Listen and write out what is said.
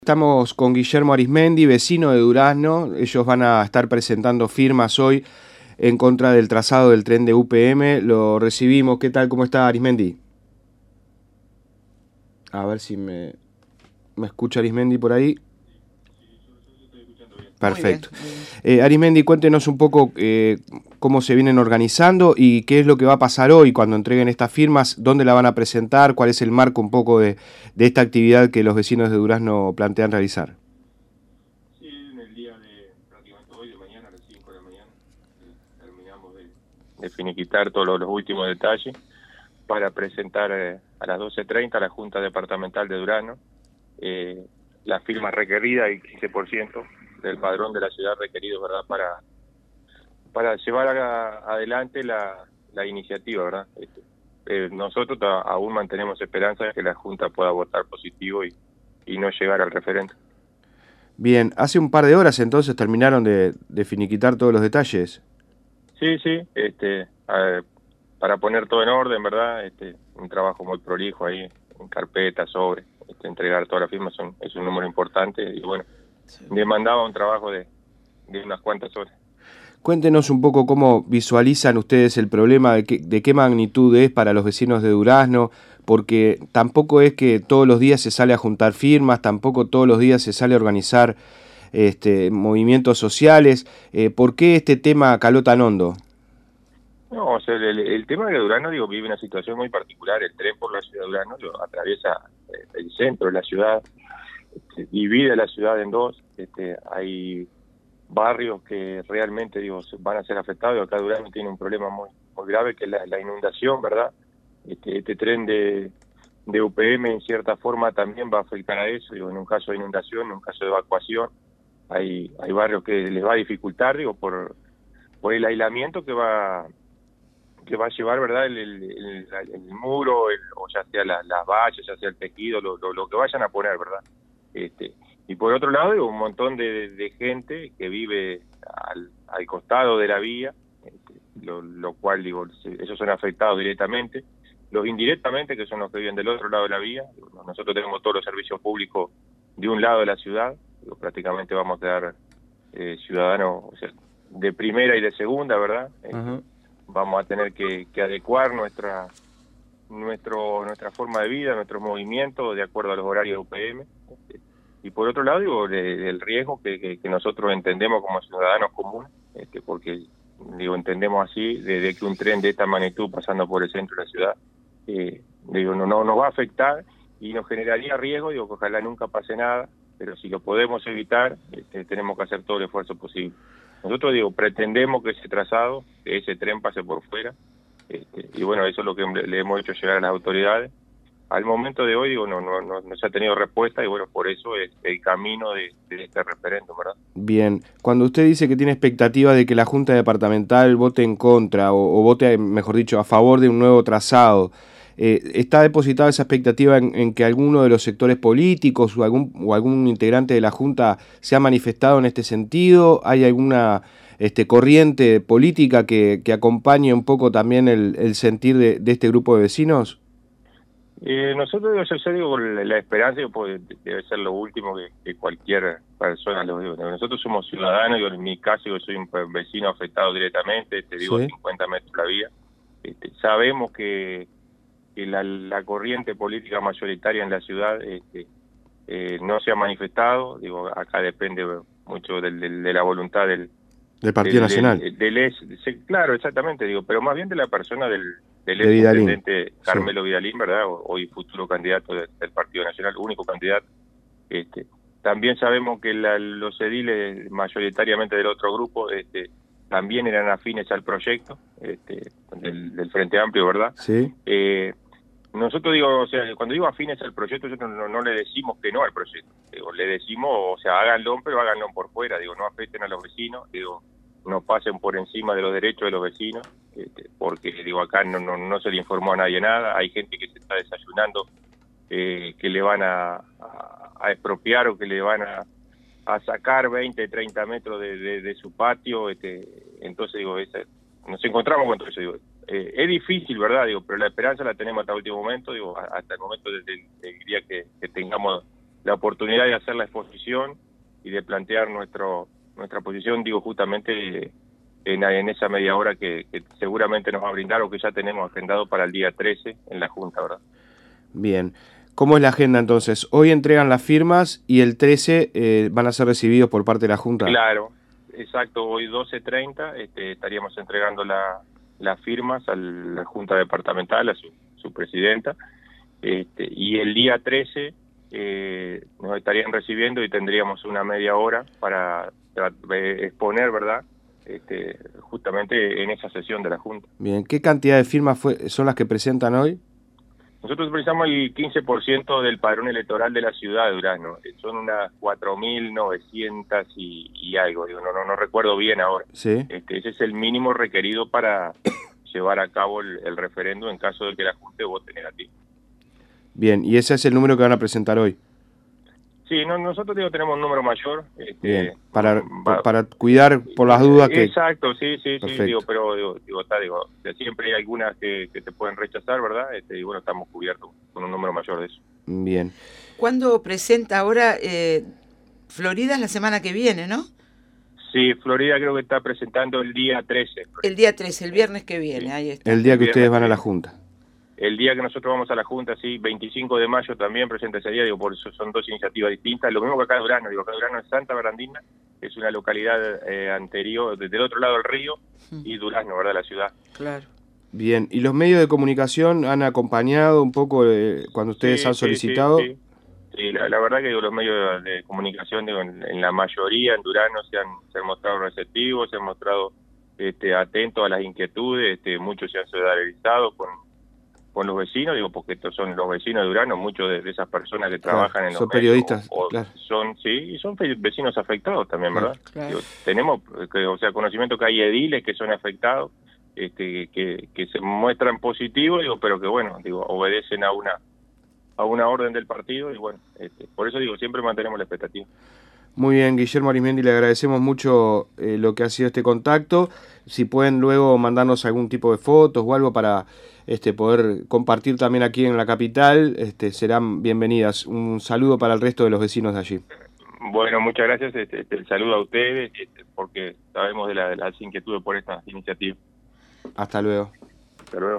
Estamos con Guillermo Arismendi, vecino de Durazno. Ellos van a estar presentando firmas hoy en contra del trazado del tren de UPM. Lo recibimos. ¿Qué tal? ¿Cómo está Arismendi? A ver si me escucha Arismendi por ahí. Perfecto. Muy bien. Arismendi, cuéntenos un poco cómo se vienen organizando y qué es lo que va a pasar hoy cuando entreguen estas firmas, dónde la van a presentar, cuál es el marco un poco de esta actividad que los vecinos de Durazno plantean realizar. Sí, en el día de prácticamente hoy, de mañana, a las 5 de la mañana, terminamos de finiquitar todos los últimos detalles para presentar a las 12:30 a la Junta Departamental de Durazno la firma requerida, el 15% del padrón de la ciudad requerido, ¿verdad?, para llevar adelante la iniciativa, ¿verdad? Nosotros aún mantenemos esperanza de que la Junta pueda votar positivo y no llegar al referendo. Bien, hace un par de horas entonces terminaron de finiquitar todos los detalles. Sí, para poner todo en orden, ¿verdad? Un trabajo muy prolijo ahí, en carpeta, sobre, entregar todas las firmas es un número importante y bueno, Sí. demandaba un trabajo de unas cuantas horas. Cuéntenos un poco cómo visualizan ustedes el problema, de qué magnitud es para los vecinos de Durazno, porque tampoco es que todos los días se sale a juntar firmas, tampoco todos los días se sale a organizar movimientos sociales. ¿Por qué este tema caló tan hondo? No, o sea, el tema de Durazno, digo, vive una situación muy particular. El tren por la ciudad de Durazno atraviesa el centro de la ciudad, divide la ciudad en dos. Hay barrios que realmente, digo, van a ser afectados. Acá Durazno tiene un problema muy grave, que es la inundación, ¿verdad? Este tren de UPM en cierta forma también va a afectar a eso, digo, en un caso de inundación, en un caso de evacuación. Hay barrios que les va a dificultar, digo, por el aislamiento que va a llevar, ¿verdad?, el muro, o ya sea las vallas, ya sea el tejido, lo que vayan a poner, ¿verdad? Y por otro lado, digo, un montón de gente que vive al costado de la vía, lo cual, digo, esos son afectados directamente. Los indirectamente, que son los que viven del otro lado de la vía, nosotros tenemos todos los servicios públicos de un lado de la ciudad, digo, prácticamente vamos a quedar ciudadanos, o sea, de primera y de segunda, ¿verdad? Ajá. Vamos a tener que adecuar nuestra forma de vida, nuestros movimientos de acuerdo a los horarios de UPM. Y por otro lado, digo, el riesgo que nosotros entendemos como ciudadanos comunes, porque digo, entendemos así, de que un tren de esta magnitud pasando por el centro de la ciudad, digo, no nos va a afectar y nos generaría riesgo, digo, que ojalá nunca pase nada, pero si lo podemos evitar, tenemos que hacer todo el esfuerzo posible. Nosotros, digo, pretendemos que ese trazado, que ese tren pase por fuera, y bueno, eso es lo que le hemos hecho llegar a las autoridades. Al momento de hoy, digo, no se ha tenido respuesta y bueno, por eso es el camino de este referéndum, ¿verdad? Bien, cuando usted dice que tiene expectativa de que la Junta Departamental vote en contra o vote, mejor dicho, a favor de un nuevo trazado, ¿está depositada esa expectativa en que alguno de los sectores políticos o algún integrante de la Junta se ha manifestado en este sentido? ¿Hay alguna corriente política que acompañe un poco también el sentir de este grupo de vecinos? Nosotros, yo digo, la esperanza debe ser lo último que cualquier persona lo digo. Nosotros somos ciudadanos, yo en mi caso yo soy un vecino afectado directamente, vivo a Sí. 50 metros de la vía. Sabemos que la corriente política mayoritaria en la ciudad no se ha manifestado, digo, acá depende mucho de la voluntad Del Partido Nacional, claro, exactamente, digo, pero más bien de la persona del de ex Vidalín. intendente Sí. Carmelo Vidalín, ¿verdad? Hoy futuro candidato del Partido Nacional, único candidato. También sabemos que los ediles mayoritariamente del otro grupo también eran afines al proyecto del Frente Amplio, ¿verdad? Sí. Nosotros, digo, o sea, cuando digo afines al proyecto, nosotros no le decimos que no al proyecto. Digo, le decimos, o sea, háganlo, pero háganlo por fuera. Digo, no afecten a los vecinos. Digo, no pasen por encima de los derechos de los vecinos. Porque, digo, acá no se le informó a nadie nada. Hay gente que se está desayunando, que le van a expropiar o que le van a sacar 20, 30 metros de su patio. Entonces, digo, nos encontramos con todo eso, digo. Es difícil, ¿verdad? Digo, pero la esperanza la tenemos hasta el último momento, digo, hasta el momento del día que tengamos la oportunidad de hacer la exposición y de plantear nuestra posición, digo, justamente en esa media hora que seguramente nos va a brindar o que ya tenemos agendado para el día 13 en la Junta, ¿verdad? Bien. ¿Cómo es la agenda entonces? Hoy entregan las firmas y el 13 van a ser recibidos por parte de la Junta. Claro, exacto. Hoy 12:30 estaríamos entregando las firmas a la Junta Departamental, a su presidenta, y el día 13 nos estarían recibiendo y tendríamos una media hora para exponer, ¿verdad? Justamente en esa sesión de la Junta. Bien, ¿qué cantidad de firmas son las que presentan hoy? Nosotros precisamos el 15% del padrón electoral de la ciudad de Durazno. Son unas 4.900 y algo, digo, no recuerdo bien ahora. Sí. Ese es el mínimo requerido para llevar a cabo el referéndum en caso de que la Junta vote negativo. Bien, y ese es el número que van a presentar hoy. Sí, nosotros tenemos un número mayor. Bien, para cuidar por las dudas que... Exacto, sí, Perfecto. pero siempre hay algunas que te pueden rechazar, ¿verdad? Y bueno, estamos cubiertos con un número mayor de eso. Bien. ¿Cuándo presenta ahora Florida? Es la semana que viene, ¿no? Sí, Florida creo que está presentando el día 13. El día 13, el viernes que viene, Sí. ahí está. El día que ustedes van a la Junta. El día que nosotros vamos a la Junta, sí, 25 de mayo también presenta ese día, digo, por eso son dos iniciativas distintas. Lo mismo que acá en Durazno, digo, acá en Durazno es Santa Bernardina, es una localidad anterior, del otro lado del río, y Durazno, ¿verdad?, la ciudad. Claro. Bien, ¿y los medios de comunicación han acompañado un poco cuando ustedes han solicitado? Sí, la verdad que digo, los medios de comunicación, digo, en la mayoría en Durazno se han mostrado receptivos, se han mostrado atentos a las inquietudes, muchos se han solidarizado con los vecinos, digo, porque estos son los vecinos de Durazno, muchos de esas personas que trabajan en los son medios, periodistas, claro. Y son vecinos afectados también, ¿verdad? Claro. Digo, tenemos, conocimiento que hay ediles que son afectados, que se muestran positivos, digo, pero que bueno, digo, obedecen a una orden del partido y bueno, por eso digo, siempre mantenemos la expectativa. Muy bien, Guillermo Arismendi, le agradecemos mucho lo que ha sido este contacto. Si pueden luego mandarnos algún tipo de fotos o algo para poder compartir también aquí en la capital, serán bienvenidas. Un saludo para el resto de los vecinos de allí. Bueno, muchas gracias. El saludo a ustedes, porque sabemos de las inquietudes por esta iniciativa. Hasta luego. Hasta luego.